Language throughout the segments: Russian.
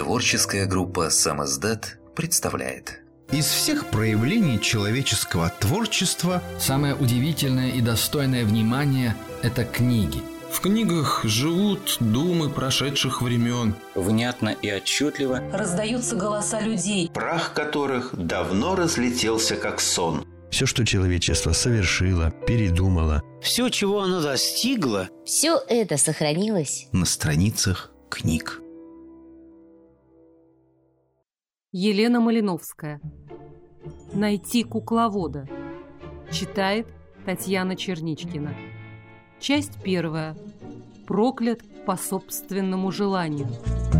Творческая группа «Самиздат» представляет. Из всех проявлений человеческого творчества самое удивительное и достойное внимания – это книги. В книгах живут думы прошедших времен. Внятно и отчетливо раздаются голоса людей, прах которых давно разлетелся как сон. Все, что человечество совершило, передумало, все, чего оно достигло, все это сохранилось на страницах книг. Елена Малиновская. «Найти кукловода». Читает Татьяна Черничкина. Часть 1. Проклят по собственному желанию.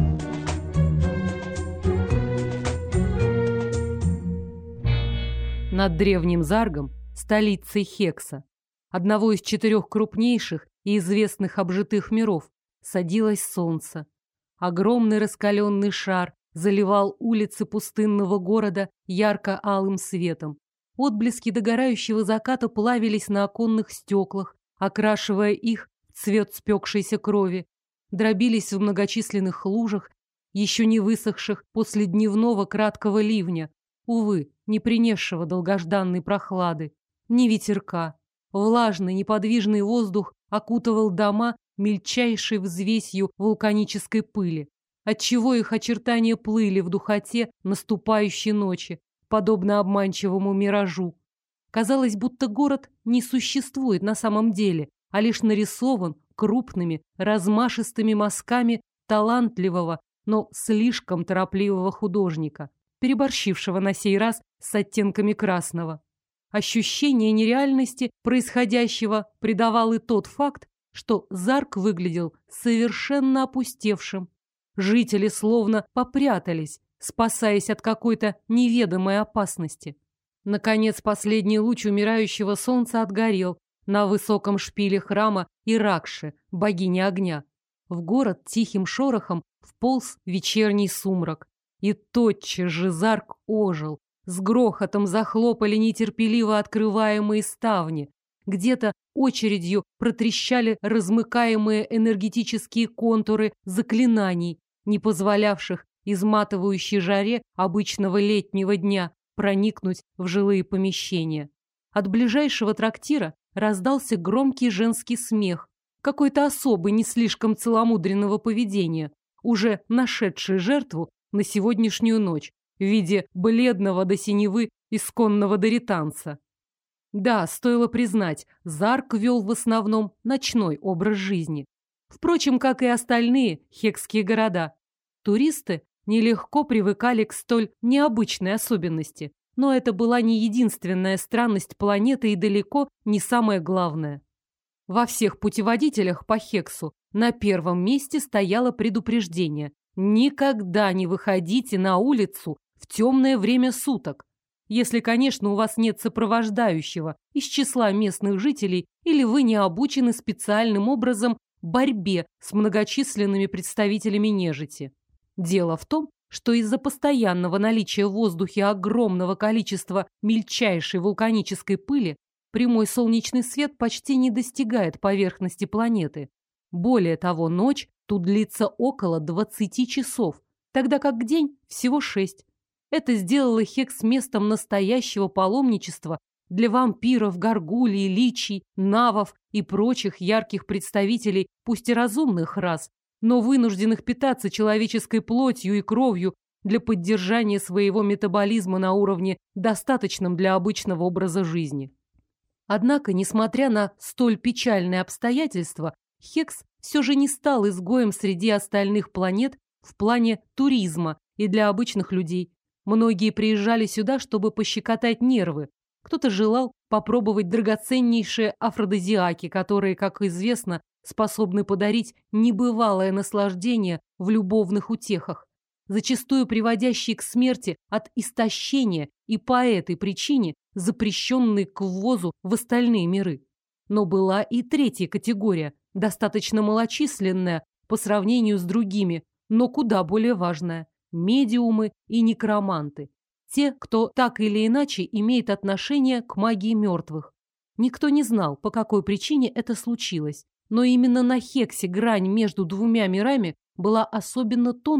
Над древним Заргом, столицей Хекса, одного из 4 крупнейших и известных обжитых миров, садилось солнце. Огромный раскаленный шар заливал улицы пустынного города ярко-алым светом. Отблески догорающего заката плавились на оконных стеклах, окрашивая их в цвет спекшейся крови, дробились в многочисленных лужах, еще не высохших после дневного краткого ливня, увы, не принесшего долгожданной прохлады, ни ветерка. Влажный, неподвижный воздух окутывал дома мельчайшей взвесью вулканической пыли, отчего их очертания плыли в духоте наступающей ночи, подобно обманчивому миражу. Казалось, будто город не существует на самом деле, а лишь нарисован крупными, размашистыми мазками талантливого, но слишком торопливого художника, переборщившего на сей раз с оттенками красного. Ощущение нереальности происходящего придавал и тот факт, что Зарг выглядел совершенно опустевшим. Жители словно попрятались, спасаясь от какой-то неведомой опасности. Наконец, последний луч умирающего солнца отгорел на высоком шпиле храма Иракши, богини огня. В город тихим шорохом вполз вечерний сумрак. И тотчас же Зарг ожил. С грохотом захлопали нетерпеливо открываемые ставни. Где-то очередью протрещали размыкаемые энергетические контуры заклинаний, не позволявших изматывающей жаре обычного летнего дня проникнуть в жилые помещения. От ближайшего трактира раздался громкий женский смех, какой-то особый, не слишком целомудренного поведения, уже нашедший жертву на сегодняшнюю ночь в виде бледного до синевы исконного доританца. Да, стоило признать, Зарг вел в основном ночной образ жизни. Впрочем, как и остальные хекские города. Туристы нелегко привыкали к столь необычной особенности, но это была не единственная странность планеты и далеко не самое главное. Во всех путеводителях по Хексу на первом месте стояло предупреждение: никогда не выходите на улицу в темное время суток, если, конечно, у вас нет сопровождающего из числа местных жителей или вы не обучены специальным образом борьбе с многочисленными представителями нежити. Дело в том, что из-за постоянного наличия в воздухе огромного количества мельчайшей вулканической пыли прямой солнечный свет почти не достигает поверхности планеты. Более того, ночь тут длится около 20 часов, тогда как день всего 6. Это сделало Хекс местом настоящего паломничества для вампиров, горгулий, личий, навов и прочих ярких представителей, пусть и разумных рас, но вынужденных питаться человеческой плотью и кровью для поддержания своего метаболизма на уровне, достаточном для обычного образа жизни. Однако, несмотря на столь печальные обстоятельства, Хекс все же не стал изгоем среди остальных планет в плане туризма и для обычных людей. Многие приезжали сюда, чтобы пощекотать нервы. Кто-то желал попробовать драгоценнейшие афродизиаки, которые, как известно, способны подарить небывалое наслаждение в любовных утехах, зачастую приводящие к смерти от истощения и по этой причине запрещенные к ввозу в остальные миры. Но была и третья категория, достаточно малочисленная по сравнению с другими, но куда более важная – медиумы и некроманты. Те, кто так или иначе имеет отношение к магии мертвых. Никто не знал, по какой причине это случилось, но именно на Хексе грань между двумя мирами была особенно тонкой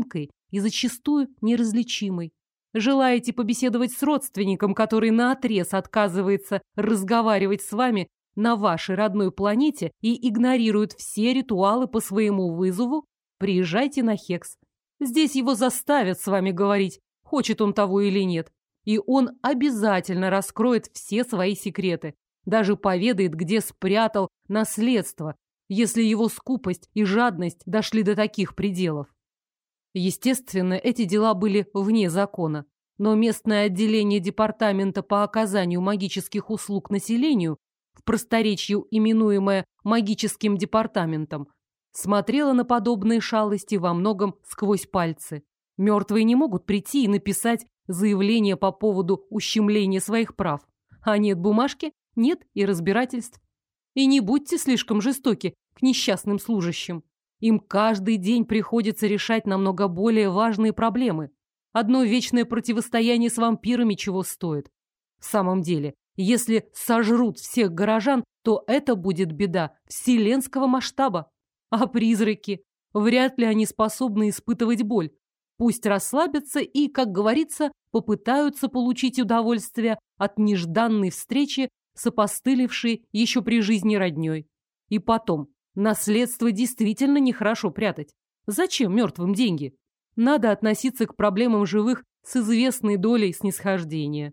и зачастую неразличимой. Желаете побеседовать с родственником, который наотрез отказывается разговаривать с вами на вашей родной планете и игнорирует все ритуалы по своему вызову? Приезжайте на Хекс. Здесь его заставят с вами говорить, хочет он того или нет. И он обязательно раскроет все свои секреты, даже поведает, где спрятал наследство, если его скупость и жадность дошли до таких пределов. Естественно, эти дела были вне закона, но местное отделение департамента по оказанию магических услуг населению, в просторечию именуемое магическим департаментом, смотрело на подобные шалости во многом сквозь пальцы. Мертвые не могут прийти и написать заявление по поводу ущемления своих прав. А нет бумажки, нет и разбирательств. И не будьте слишком жестоки к несчастным служащим. Им каждый день приходится решать намного более важные проблемы. Одно вечное противостояние с вампирами чего стоит. В самом деле, если сожрут всех горожан, то это будет беда вселенского масштаба. А призраки? Вряд ли они способны испытывать боль. Пусть расслабятся и, как говорится, попытаются получить удовольствие от нежданной встречи с опостылевшей еще при жизни родней. И потом, наследство действительно нехорошо прятать. Зачем мертвым деньги? Надо относиться к проблемам живых с известной долей снисхождения.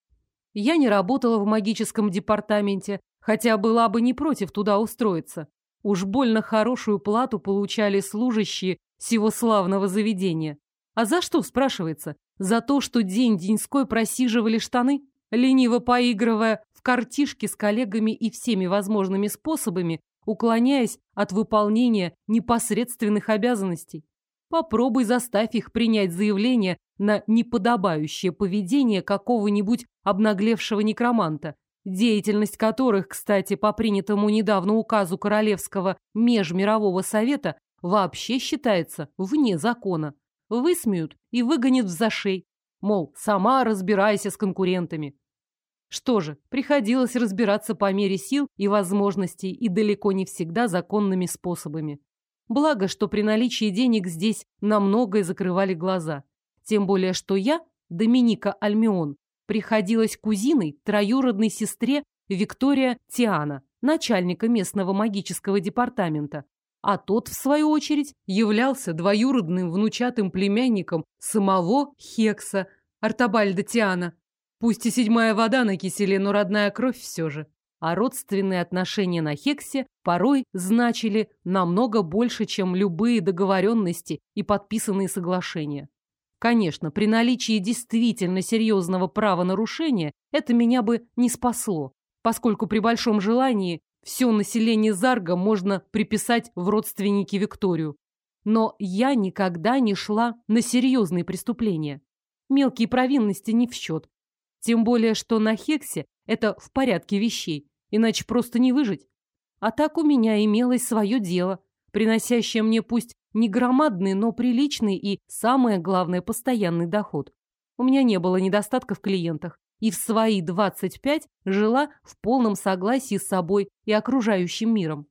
Я не работала в магическом департаменте, хотя была бы не против туда устроиться. Уж больно хорошую плату получали служащие сего славного заведения. А за что, спрашивается? За то, что день-деньской просиживали штаны, лениво поигрывая в картишки с коллегами и всеми возможными способами, уклоняясь от выполнения непосредственных обязанностей. Попробуй заставь их принять заявление на неподобающее поведение какого-нибудь обнаглевшего некроманта, деятельность которых, кстати, по принятому недавно указу Королевского межмирового совета вообще считается вне закона. Высмеют и выгонят в зашей. Мол, сама разбирайся с конкурентами. Что же, приходилось разбираться по мере сил и возможностей и далеко не всегда законными способами. Благо, что при наличии денег здесь на многое закрывали глаза. Тем более, что я, Доминика Альмион, приходилась кузиной троюродной сестре Виктория Тиана, начальника местного магического департамента, а тот, в свою очередь, являлся двоюродным внучатым племянником самого Хекса, Артобальда Тиана. Пусть и седьмая вода на киселе, но родная кровь все же. А родственные отношения на Хексе порой значили намного больше, чем любые договоренности и подписанные соглашения. Конечно, при наличии действительно серьезного правонарушения это меня бы не спасло, поскольку при большом желании все население Зарга можно приписать в родственники Викторию. Но я никогда не шла на серьезные преступления. Мелкие провинности не в счет. Тем более, что на Хексе это в порядке вещей, иначе просто не выжить. А так у меня имелось свое дело, приносящее мне пусть не громадный, но приличный и, самое главное, постоянный доход. У меня не было недостатка в клиентах, и в свои 25 жила в полном согласии с собой и окружающим миром.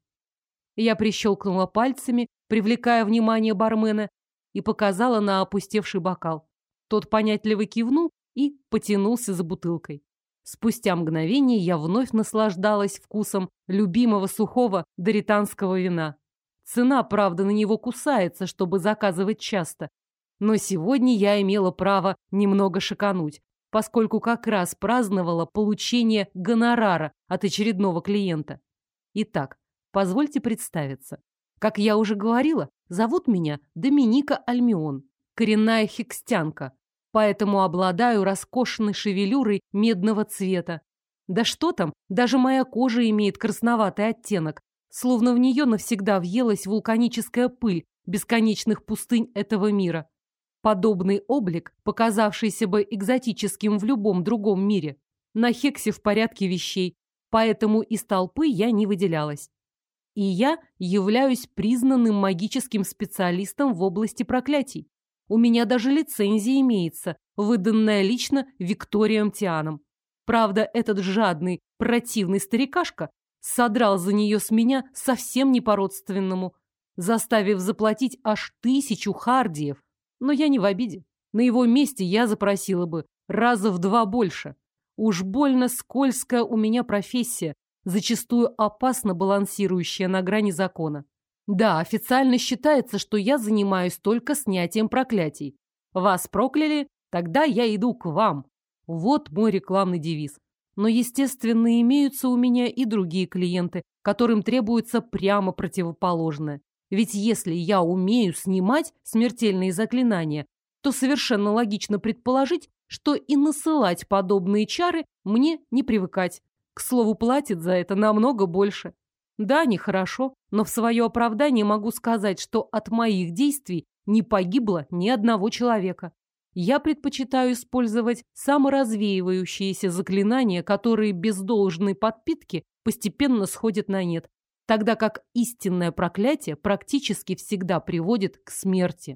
Я прищелкнула пальцами, привлекая внимание бармена, и показала на опустевший бокал. Тот понятливо кивнул и потянулся за бутылкой. Спустя мгновение я вновь наслаждалась вкусом любимого сухого доританского вина. Цена, правда, на него кусается, чтобы заказывать часто. Но сегодня я имела право немного шикануть, поскольку как раз праздновала получение гонорара от очередного клиента. Итак, позвольте представиться. Как я уже говорила, зовут меня Доминика Альмион, коренная хекстянка, поэтому обладаю роскошной шевелюрой медного цвета. Да что там, даже моя кожа имеет красноватый оттенок, словно в нее навсегда въелась вулканическая пыль бесконечных пустынь этого мира. Подобный облик, показавшийся бы экзотическим в любом другом мире, на Хексе в порядке вещей, поэтому из толпы я не выделялась. И я являюсь признанным магическим специалистом в области проклятий. У меня даже лицензия имеется, выданная лично Викторием Тианом. Правда, этот жадный, противный старикашка содрал за нее с меня совсем не по-родственному, заставив заплатить аж 1000 хардиев. Но я не в обиде. На его месте я запросила бы раза в 2 больше. Уж больно скользкая у меня профессия, зачастую опасно балансирующая на грани закона. Да, официально считается, что я занимаюсь только снятием проклятий. Вас прокляли? Тогда я иду к вам. Вот мой рекламный девиз. Но, естественно, имеются у меня и другие клиенты, которым требуется прямо противоположное. Ведь если я умею снимать смертельные заклинания, то совершенно логично предположить, что и насылать подобные чары мне не привыкать. К слову, платят за это намного больше. Да, нехорошо, но в свое оправдание могу сказать, что от моих действий не погибло ни одного человека. Я предпочитаю использовать саморазвеивающиеся заклинания, которые без должной подпитки постепенно сходят на нет, тогда как истинное проклятие практически всегда приводит к смерти.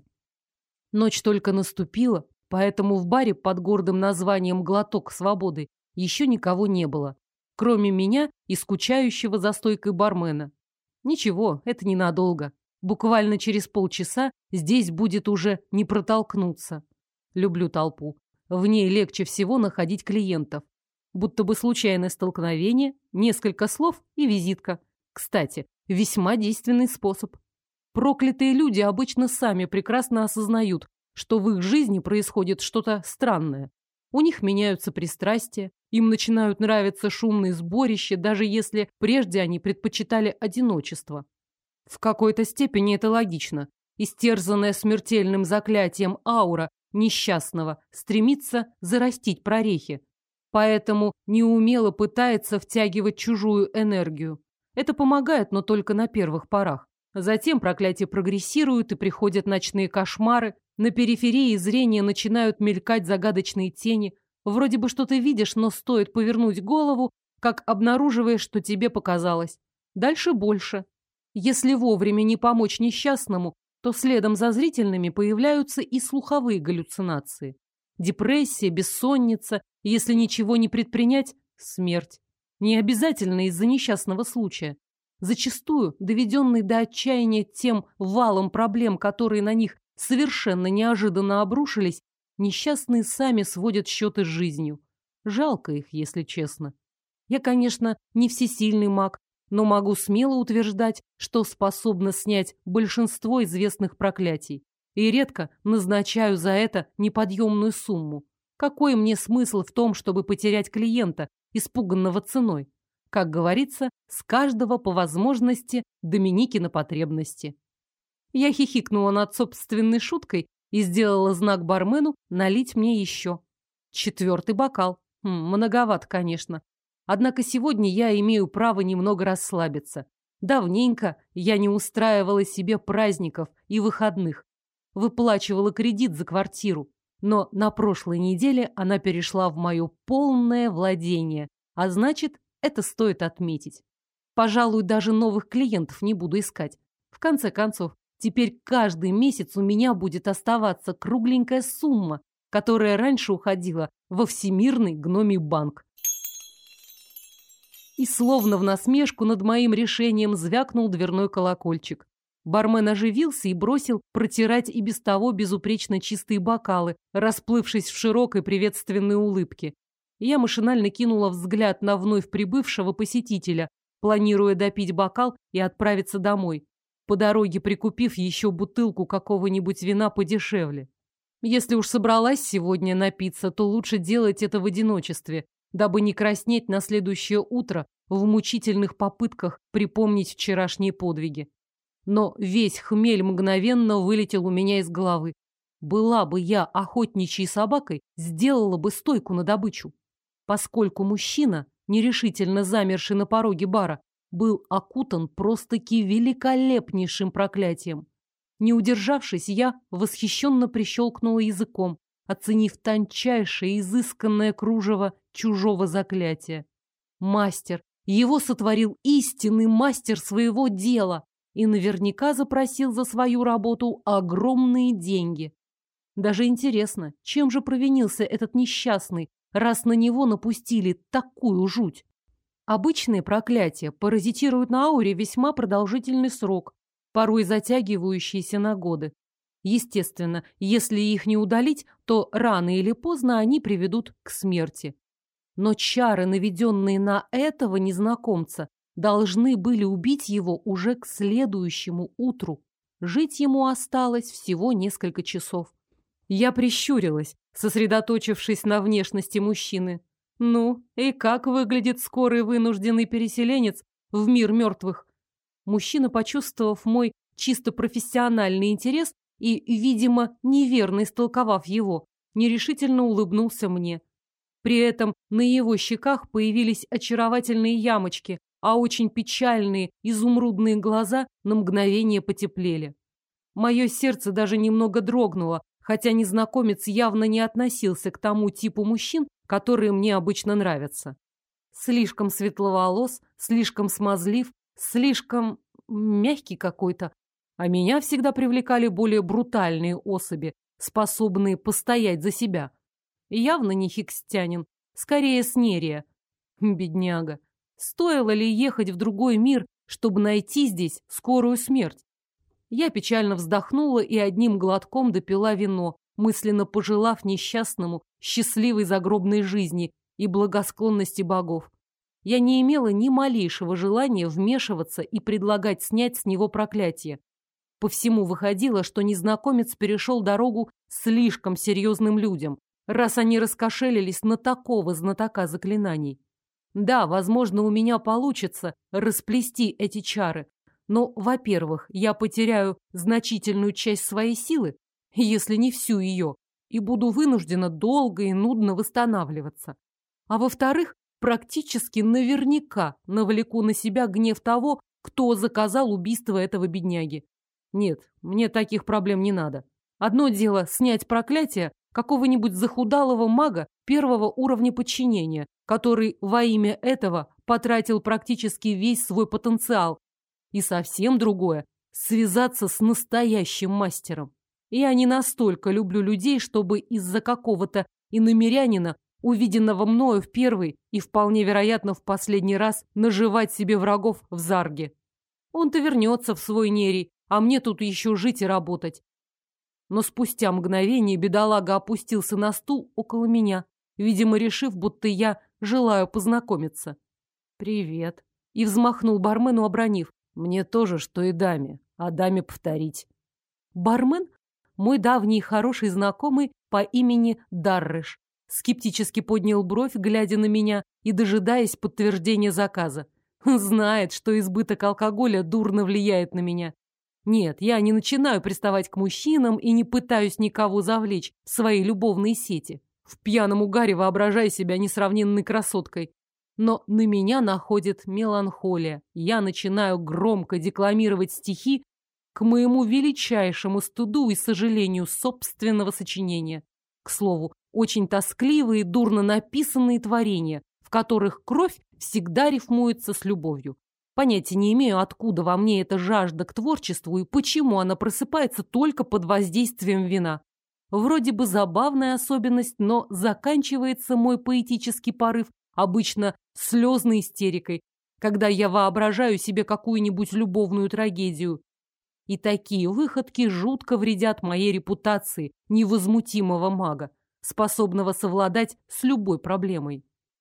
Ночь только наступила, поэтому в баре под гордым названием «Глоток свободы» еще никого не было, кроме меня и скучающего за стойкой бармена. Ничего, это ненадолго. Буквально через полчаса здесь будет уже не протолкнуться. Люблю толпу. В ней легче всего находить клиентов. Будто бы случайное столкновение, несколько слов и визитка. Кстати, весьма действенный способ. Проклятые люди обычно сами прекрасно осознают, что в их жизни происходит что-то странное. У них меняются пристрастия, им начинают нравиться шумные сборища, даже если прежде они предпочитали одиночество. В какой-то степени это логично. Истерзанная смертельным заклятием аура несчастного стремится зарастить прорехи, поэтому неумело пытается втягивать чужую энергию. Это помогает, но только на первых порах. Затем проклятие прогрессирует и приходят ночные кошмары. На периферии зрения начинают мелькать загадочные тени. Вроде бы что-то видишь, но стоит повернуть голову, как обнаруживаешь, что тебе показалось. Дальше больше. Если вовремя не помочь несчастному, то следом за зрительными появляются и слуховые галлюцинации. Депрессия, бессонница, если ничего не предпринять – смерть. Не обязательно из-за несчастного случая. Зачастую, доведенный до отчаяния тем валом проблем, которые на них совершенно неожиданно обрушились, несчастные сами сводят счеты с жизнью. Жалко их, если честно. Я, конечно, не всесильный маг, но могу смело утверждать, что способна снять большинство известных проклятий. И редко назначаю за это неподъемную сумму. Какой мне смысл в том, чтобы потерять клиента, испуганного ценой? Как говорится, с каждого по возможности Доминики на потребности. Я хихикнула над собственной шуткой и сделала знак бармену налить мне еще. 4-й бокал. Многовато, конечно. Однако сегодня я имею право немного расслабиться. Давненько я не устраивала себе праздников и выходных. Выплачивала кредит за квартиру. Но на прошлой неделе она перешла в мое полное владение. А значит, это стоит отметить. Пожалуй, даже новых клиентов не буду искать. В конце концов, теперь каждый месяц у меня будет оставаться кругленькая сумма, которая раньше уходила во Всемирный гномий банк. И словно в насмешку над моим решением звякнул дверной колокольчик. Бармен оживился и бросил протирать и без того безупречно чистые бокалы, расплывшись в широкой приветственной улыбке. Я машинально кинула взгляд на вновь прибывшего посетителя, планируя допить бокал и отправиться домой, по дороге прикупив еще бутылку какого-нибудь вина подешевле. Если уж собралась сегодня напиться, то лучше делать это в одиночестве, дабы не краснеть на следующее утро в мучительных попытках припомнить вчерашние подвиги. Но весь хмель мгновенно вылетел у меня из головы. Была бы я охотничьей собакой, сделала бы стойку на добычу. Поскольку мужчина, нерешительно замерший на пороге бара, был окутан просто-таки великолепнейшим проклятием. Не удержавшись, я восхищенно прищелкнула языком, оценив тончайшее изысканное кружево чужого заклятия. Мастер, его сотворил истинный мастер своего дела и наверняка запросил за свою работу огромные деньги. Даже интересно, чем же провинился этот несчастный, раз на него напустили такую жуть? Обычные проклятия паразитируют на ауре весьма продолжительный срок, порой затягивающийся на годы. Естественно, если их не удалить, то рано или поздно они приведут к смерти. Но чары, наведенные на этого незнакомца, должны были убить его уже к следующему утру. Жить ему осталось всего несколько часов. Я прищурилась, сосредоточившись на внешности мужчины. Ну, и как выглядит скорый вынужденный переселенец в мир мертвых? Мужчина, почувствовав мой чисто профессиональный интерес и, видимо, неверно истолковав его, нерешительно улыбнулся мне. При этом на его щеках появились очаровательные ямочки, а очень печальные изумрудные глаза на мгновение потеплели. Мое сердце даже немного дрогнуло, хотя незнакомец явно не относился к тому типу мужчин, которые мне обычно нравятся. Слишком светловолос, слишком смазлив, слишком мягкий какой-то. А меня всегда привлекали более брутальные особи, способные постоять за себя. Явно не хикстянин, скорее снерия. Бедняга. Стоило ли ехать в другой мир, чтобы найти здесь скорую смерть? Я печально вздохнула и одним глотком допила вино, мысленно пожелав несчастному счастливой загробной жизни и благосклонности богов. Я не имела ни малейшего желания вмешиваться и предлагать снять с него проклятие. По всему выходило, что незнакомец перешел дорогу слишком серьезным людям, раз они раскошелились на такого знатока заклинаний. Да, возможно, у меня получится расплести эти чары, но, во-первых, я потеряю значительную часть своей силы, если не всю ее, и буду вынуждена долго и нудно восстанавливаться. А во-вторых, практически наверняка навлеку на себя гнев того, кто заказал убийство этого бедняги. Нет, мне таких проблем не надо. Одно дело снять проклятие какого-нибудь захудалого мага первого уровня подчинения, который во имя этого потратил практически весь свой потенциал. И совсем другое – связаться с настоящим мастером. Я не настолько люблю людей, чтобы из-за какого-то иномирянина, увиденного мною в первый и вполне вероятно в последний раз, наживать себе врагов в Зарге. Он-то вернется в свой Нерий, а мне тут еще жить и работать. Но спустя мгновение бедолага опустился на стул около меня, видимо, решив, будто я желаю познакомиться. «Привет», и взмахнул бармену, обронив: «Мне тоже, что и даме, а даме повторить». Бармен – мой давний хороший знакомый по имени Дарреш. Скептически поднял бровь, глядя на меня и дожидаясь подтверждения заказа. Знает, что избыток алкоголя дурно влияет на меня. Нет, я не начинаю приставать к мужчинам и не пытаюсь никого завлечь в свои любовные сети. В пьяном угаре воображаю себя несравненной красоткой. Но на меня находит меланхолия. Я начинаю громко декламировать стихи к моему величайшему стыду и сожалению собственного сочинения. К слову, очень тоскливые, дурно написанные творения, в которых кровь всегда рифмуется с любовью. Понятия не имею, откуда во мне эта жажда к творчеству и почему она просыпается только под воздействием вина. Вроде бы забавная особенность, но заканчивается мой поэтический порыв обычно слезной истерикой, когда я воображаю себе какую-нибудь любовную трагедию. И такие выходки жутко вредят моей репутации невозмутимого мага, способного совладать с любой проблемой.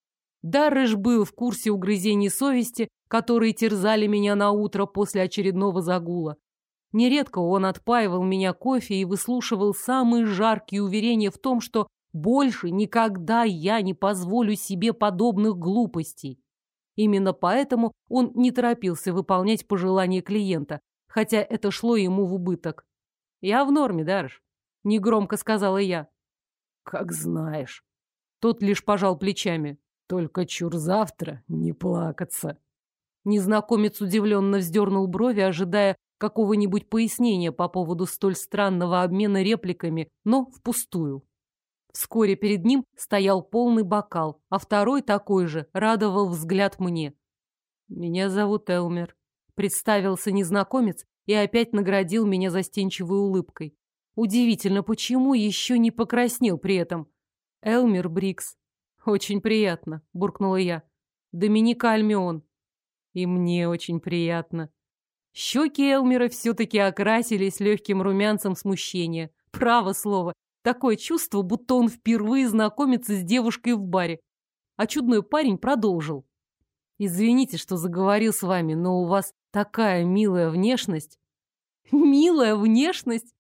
Дарреш был в курсе угрызений совести, которые терзали меня на утро после очередного загула. Нередко он отпаивал меня кофе и выслушивал самые жаркие уверения в том, что больше никогда я не позволю себе подобных глупостей. Именно поэтому он не торопился выполнять пожелания клиента, хотя это шло ему в убыток. «Я в норме, Дарреш», — негромко сказала я. «Как знаешь». Тот лишь пожал плечами. «Только чур завтра не плакаться». Незнакомец удивленно вздернул брови, ожидая какого-нибудь пояснения по поводу столь странного обмена репликами, но впустую. Вскоре перед ним стоял полный бокал, а второй такой же радовал взгляд мне. «Меня зовут Элмер», — представился незнакомец и опять наградил меня застенчивой улыбкой. Удивительно, почему еще не покраснел при этом. «Элмер Брикс». «Очень приятно», — буркнула я. «Доминика Альмион». «И мне очень приятно». Щеки Элмера все-таки окрасились легким румянцем смущения. Право слово, такое чувство, будто он впервые знакомится с девушкой в баре. А чудной парень продолжил. «Извините, что заговорил с вами, но у вас такая милая внешность». «Милая внешность?»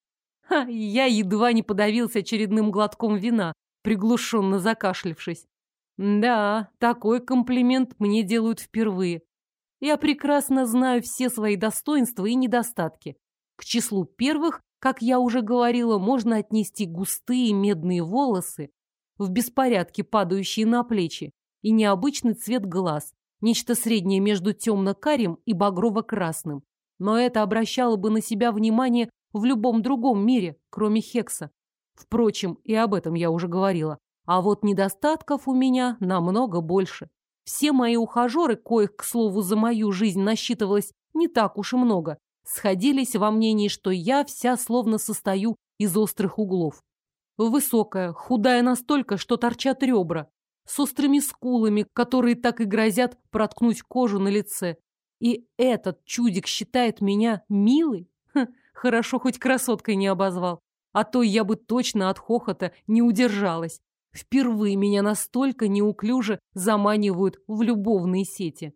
Я едва не подавился очередным глотком вина, приглушенно закашлявшись. Да, такой комплимент мне делают впервые. Я прекрасно знаю все свои достоинства и недостатки. К числу первых, как я уже говорила, можно отнести густые медные волосы, в беспорядке падающие на плечи, и необычный цвет глаз, нечто среднее между темно-карим и багрово-красным. Но это обращало бы на себя внимание в любом другом мире, кроме Хекса. Впрочем, и об этом я уже говорила. А вот недостатков у меня намного больше. Все мои ухажеры, коих, к слову, за мою жизнь насчитывалось не так уж и много, сходились во мнении, что я вся словно состою из острых углов. Высокая, худая настолько, что торчат ребра, с острыми скулами, которые так и грозят проткнуть кожу на лице. И этот чудик считает меня милой? Хорошо, хоть красоткой не обозвал. А то я бы точно от хохота не удержалась. Впервые меня настолько неуклюже заманивают в любовные сети.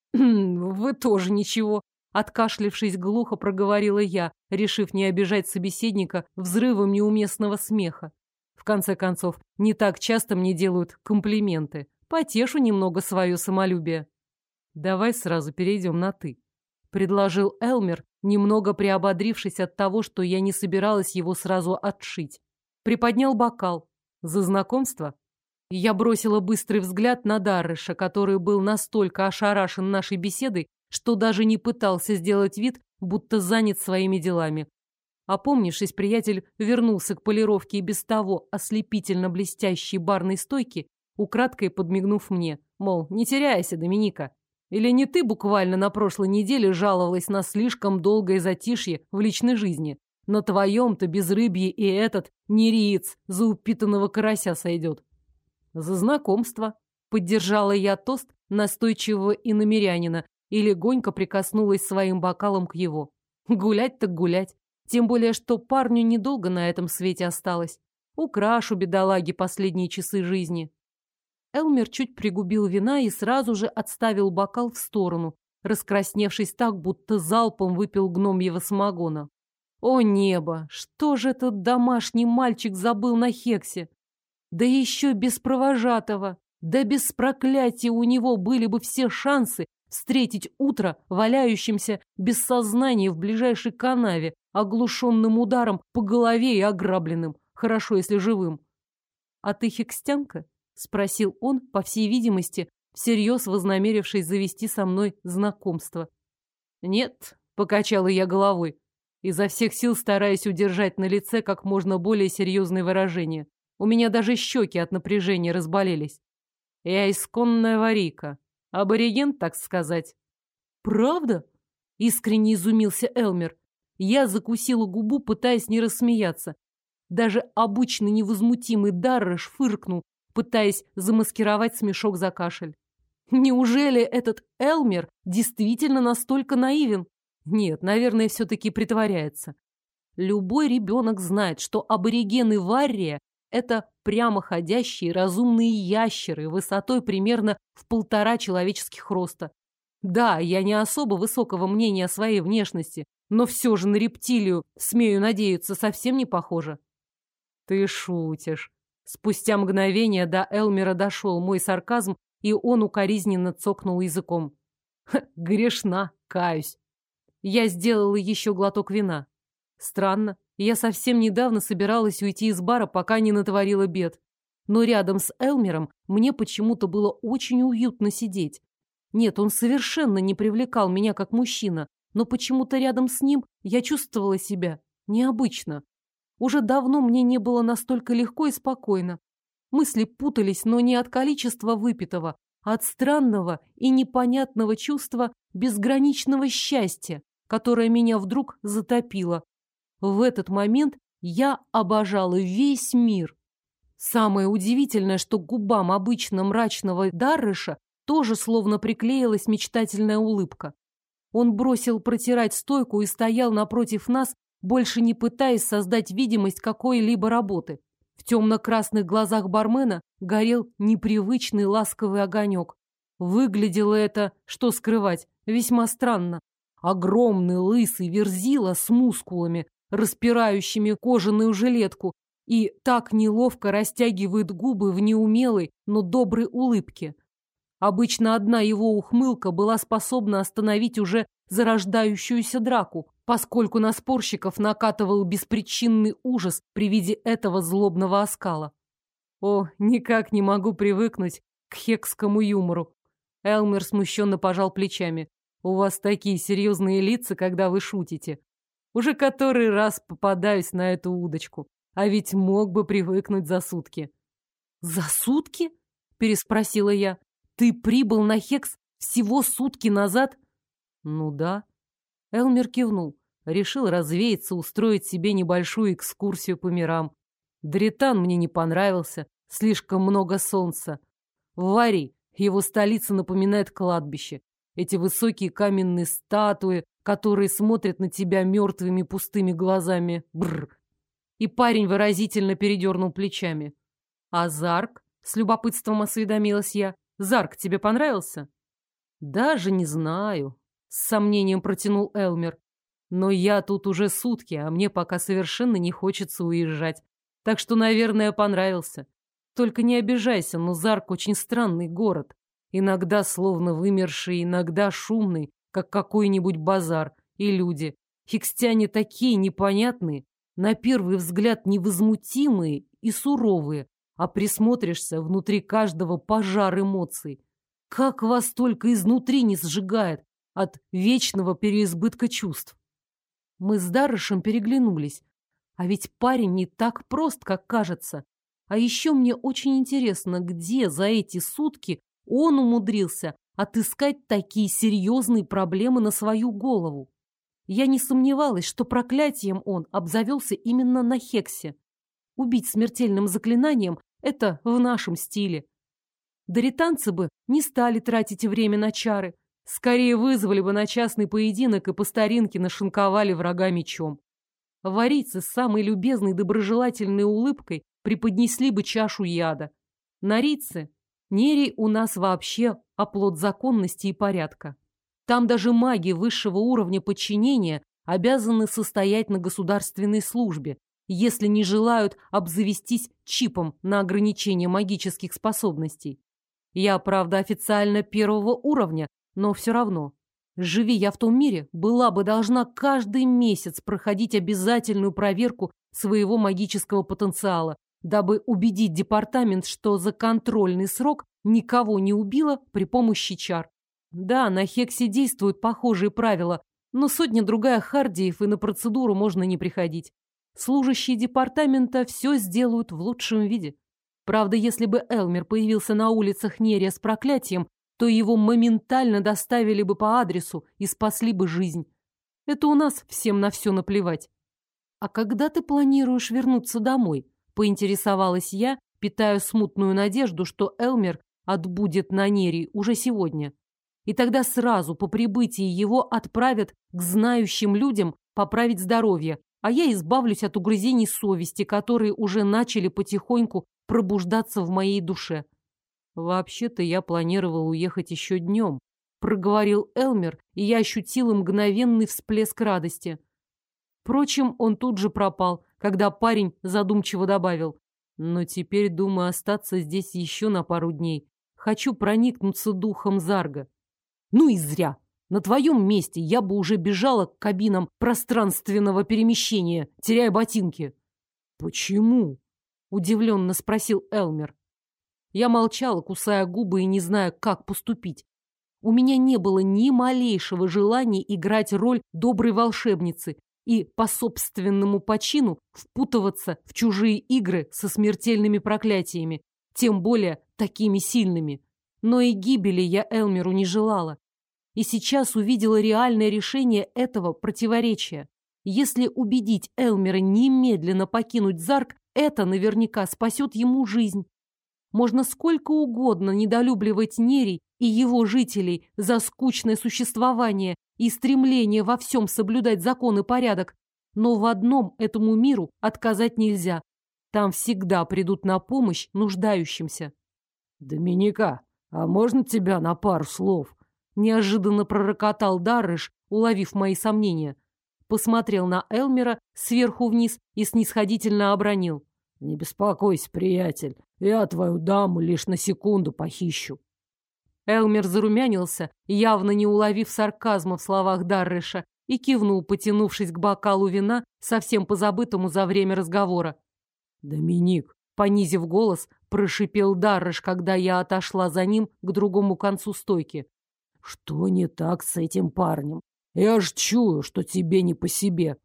«Вы тоже ничего», — откашлившись глухо, проговорила я, решив не обижать собеседника взрывом неуместного смеха. В конце концов, не так часто мне делают комплименты. Потешу немного свое самолюбие. «Давай сразу перейдем на «ты», — предложил Элмер, немного приободрившись от того, что я не собиралась его сразу отшить. Приподнял бокал. «За знакомство?» Я бросила быстрый взгляд на Дарреша, который был настолько ошарашен нашей беседой, что даже не пытался сделать вид, будто занят своими делами. Опомнившись, приятель вернулся к полировке и без того ослепительно блестящей барной стойки, украдкой подмигнув мне, мол, не теряйся, Доминика. Или не ты буквально на прошлой неделе жаловалась на слишком долгое затишье в личной жизни? На твоем-то безрыбье и этот нериец за упитанного карася сойдет. За знакомство. Поддержала я тост настойчивого иномирянина и легонько прикоснулась своим бокалом к его. Гулять так гулять. Тем более, что парню недолго на этом свете осталось. Украшу бедолаги последние часы жизни. Элмер чуть пригубил вина и сразу же отставил бокал в сторону, раскрасневшись так, будто залпом выпил гномьего самогона. О небо! Что же этот домашний мальчик забыл на Хексе? Да еще без провожатого! Да без проклятия у него были бы все шансы встретить утро валяющимся без сознания в ближайшей канаве, оглушенным ударом по голове и ограбленным. Хорошо, если живым. «А ты хекстянка?» — спросил он, по всей видимости, всерьез вознамерившись завести со мной знакомство. «Нет», — покачала я головой, изо всех сил стараясь удержать на лице как можно более серьезные выражения. У меня даже щеки от напряжения разболелись. Я исконная варийка. Абориген, так сказать. «Правда?» — искренне изумился Элмер. Я закусила губу, пытаясь не рассмеяться. Даже обычно невозмутимый Дарреш фыркнул, пытаясь замаскировать смешок за кашель. Неужели этот Элмер действительно настолько наивен? Нет, наверное, все-таки притворяется. Любой ребенок знает, что аборигены Варрия — это прямоходящие разумные ящеры высотой примерно в 1,5 человеческих роста. Да, я не особо высокого мнения о своей внешности, но все же на рептилию, смею надеяться, совсем не похоже. Ты шутишь. Спустя мгновение до Элмера дошел мой сарказм, и он укоризненно цокнул языком. Грешна, каюсь. Я сделала еще глоток вина. Странно, я совсем недавно собиралась уйти из бара, пока не натворила бед. Но рядом с Элмером мне почему-то было очень уютно сидеть. Нет, он совершенно не привлекал меня как мужчина, но почему-то рядом с ним я чувствовала себя необычно. Уже давно мне не было настолько легко и спокойно. Мысли путались, но не от количества выпитого, а от странного и непонятного чувства безграничного счастья, которое меня вдруг затопило. В этот момент я обожала весь мир. Самое удивительное, что к губам обычно мрачного Дарреша тоже словно приклеилась мечтательная улыбка. Он бросил протирать стойку и стоял напротив нас, больше не пытаясь создать видимость какой-либо работы. В темно-красных глазах бармена горел непривычный ласковый огонек. Выглядело это, что скрывать, весьма странно. Огромный лысый верзила с мускулами, распирающими кожаную жилетку, и так неловко растягивает губы в неумелой, но доброй улыбке. Обычно одна его ухмылка была способна остановить уже зарождающуюся драку, поскольку на спорщиков накатывал беспричинный ужас при виде этого злобного оскала. О, никак не могу привыкнуть к хекскому юмору. Элмер смущенно пожал плечами. У вас такие серьезные лица, когда вы шутите. Уже который раз попадаюсь на эту удочку. А ведь мог бы привыкнуть за сутки. За сутки? Переспросила я. Ты прибыл на Хекс всего сутки назад? Ну да. Элмер кивнул. Решил развеяться, устроить себе небольшую экскурсию по мирам. Дритан мне не понравился. Слишком много солнца. Варий, его столица, напоминает кладбище. Эти высокие каменные статуи, которые смотрят на тебя мертвыми пустыми глазами. Бррр. И парень выразительно передернул плечами. А Зарк? С любопытством осведомилась я. Зарк, тебе понравился? Даже не знаю. С сомнением протянул Элмер. Но я тут уже сутки, а мне пока совершенно не хочется уезжать. Так что, наверное, понравился. Только не обижайся, но Зарк очень странный город. Иногда словно вымерший, иногда шумный, как какой-нибудь базар. И люди. Хикстяне такие непонятные, на первый взгляд невозмутимые и суровые, а присмотришься, внутри каждого пожар эмоций. Как вас только изнутри не сжигает от вечного переизбытка чувств. Мы с Дарышем переглянулись. А ведь парень не так прост, как кажется. А еще мне очень интересно, где за эти сутки он умудрился отыскать такие серьезные проблемы на свою голову. Я не сомневалась, что проклятием он обзавелся именно на Хексе. Убить смертельным заклинанием – это в нашем стиле. Доританцы бы не стали тратить время на чары. Скорее вызвали бы на частный поединок и по старинке нашинковали врага мечом. Варийцы с самой любезной доброжелательной улыбкой преподнесли бы чашу яда. Нарийцы, Нерий у нас вообще оплот законности и порядка. Там даже маги высшего уровня подчинения обязаны состоять на государственной службе, если не желают обзавестись чипом на ограничение магических способностей. Я, правда, официально первого уровня, но все равно. Живи я в том мире, была бы должна каждый месяц проходить обязательную проверку своего магического потенциала, дабы убедить департамент, что за контрольный срок никого не убила при помощи чар. Да, на Хексе действуют похожие правила, но сотня-другая хардиев, и на процедуру можно не приходить. Служащие департамента все сделают в лучшем виде. Правда, если бы Элмер появился на улицах Нерия с проклятием, то его моментально доставили бы по адресу и спасли бы жизнь. Это у нас всем на все наплевать. «А когда ты планируешь вернуться домой?» — поинтересовалась я, питая смутную надежду, что Элмер отбудет на Нерий уже сегодня. И тогда сразу по прибытии его отправят к знающим людям поправить здоровье, а я избавлюсь от угрызений совести, которые уже начали потихоньку пробуждаться в моей душе. «Вообще-то я планировал уехать еще днем», — проговорил Элмер, и я ощутила мгновенный всплеск радости. Впрочем, он тут же пропал, когда парень задумчиво добавил: «Но теперь думаю остаться здесь еще на пару дней. Хочу проникнуться духом Зарга». «Ну и зря! На твоем месте я бы уже бежала к кабинам пространственного перемещения, теряя ботинки». «Почему?» — удивленно спросил Элмер. Я молчала, кусая губы и не зная, как поступить. У меня не было ни малейшего желания играть роль доброй волшебницы и по собственному почину впутываться в чужие игры со смертельными проклятиями, тем более такими сильными. Но и гибели я Элмеру не желала. И сейчас увидела реальное решение этого противоречия. Если убедить Элмера немедленно покинуть Зарк, это наверняка спасет ему жизнь. Можно сколько угодно недолюбливать Нерий и его жителей за скучное существование, и стремление во всем соблюдать закон и порядок. Но в одном этому миру отказать нельзя. Там всегда придут на помощь нуждающимся. «Доминика, а можно тебя на пару слов?» Неожиданно пророкотал Дарреш, уловив мои сомнения. Посмотрел на Элмера сверху вниз и снисходительно обронил. «Не беспокойся, приятель, я твою даму лишь на секунду похищу». Элмер зарумянился, явно не уловив сарказма в словах Дарреша, и кивнул, потянувшись к бокалу вина, совсем позабытому за время разговора. «Доминик», — понизив голос, прошипел Дарреш, когда я отошла за ним к другому концу стойки. «Что не так с этим парнем? Я ж чую, что тебе не по себе».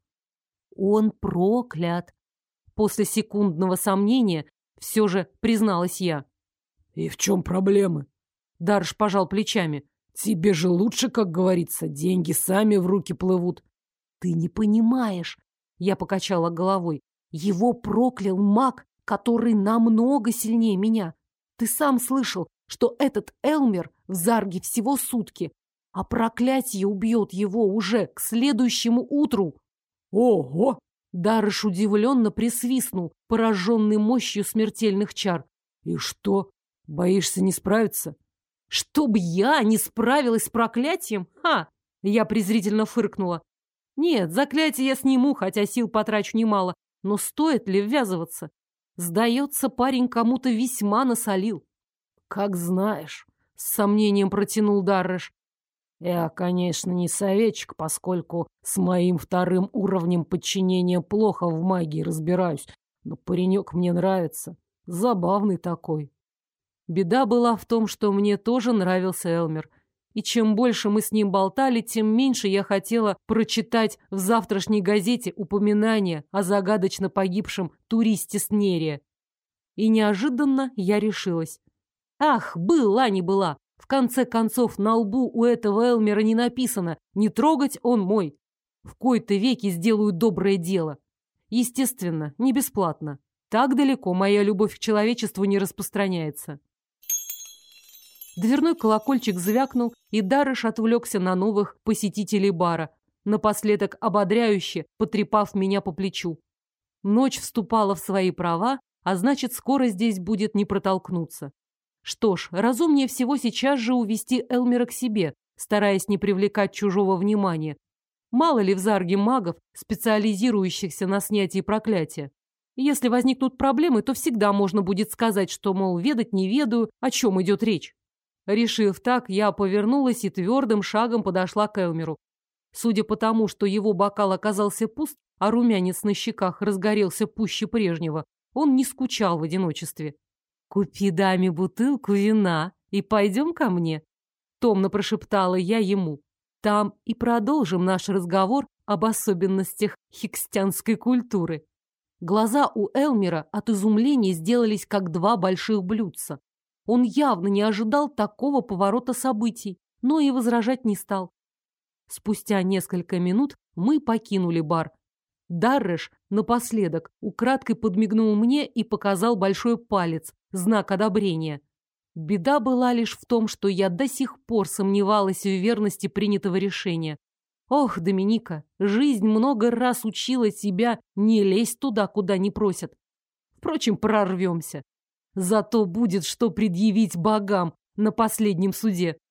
«Он проклят!» После секундного сомнения все же призналась я. «И в чем проблемы?» Дарреш пожал плечами. «Тебе же лучше, как говорится, деньги сами в руки плывут». «Ты не понимаешь!» Я покачала головой. «Его проклял маг, который намного сильнее меня. Ты сам слышал, что этот Элмер в Зарге всего сутки, а проклятие убьет его уже к следующему утру». «Ого!» Дарреш удивленно присвистнул, пораженный мощью смертельных чар. «И что, боишься не справиться?» «Чтоб я не справилась с проклятием? Ха!» Я презрительно фыркнула. «Нет, заклятие я сниму, хотя сил потрачу немало. Но стоит ли ввязываться? Сдается, парень кому-то весьма насолил». «Как знаешь», — с сомнением протянул Дарреш. «Я, конечно, не советчик, поскольку с моим 2-м уровнем подчинения плохо в магии разбираюсь, но паренек мне нравится. Забавный такой». Беда была в том, что мне тоже нравился Элмер. И чем больше мы с ним болтали, тем меньше я хотела прочитать в завтрашней газете упоминание о загадочно погибшем туристе Снерия. И неожиданно я решилась. Ах, была не была. В конце концов, на лбу у этого Элмера не написано «Не трогать, он мой». В кои-то веки сделаю доброе дело. Естественно, не бесплатно. Так далеко моя любовь к человечеству не распространяется. Дверной колокольчик звякнул, и Дарреш отвлекся на новых посетителей бара, напоследок ободряюще потрепав меня по плечу. Ночь вступала в свои права, а значит, скоро здесь будет не протолкнуться. Что ж, разумнее всего сейчас же увести Элмера к себе, стараясь не привлекать чужого внимания. Мало ли в Зарге магов, специализирующихся на снятии проклятия. Если возникнут проблемы, то всегда можно будет сказать, что, мол, ведать не ведаю, о чем идет речь. Решив так, я повернулась и твердым шагом подошла к Элмеру. Судя по тому, что его бокал оказался пуст, а румянец на щеках разгорелся пуще прежнего, он не скучал в одиночестве. «Купи даме бутылку вина и пойдем ко мне», — томно прошептала я ему. «Там и продолжим наш разговор об особенностях хикстянской культуры». Глаза у Элмера от изумления сделались как 2 больших блюдца. Он явно не ожидал такого поворота событий, но и возражать не стал. Спустя несколько минут мы покинули бар. Дарреш напоследок украдкой подмигнул мне и показал большой палец, знак одобрения. Беда была лишь в том, что я до сих пор сомневалась в верности принятого решения. Ох, Доминика, жизнь много раз учила тебя не лезть туда, куда не просят. Впрочем, прорвемся. Зато будет что предъявить богам на последнем суде.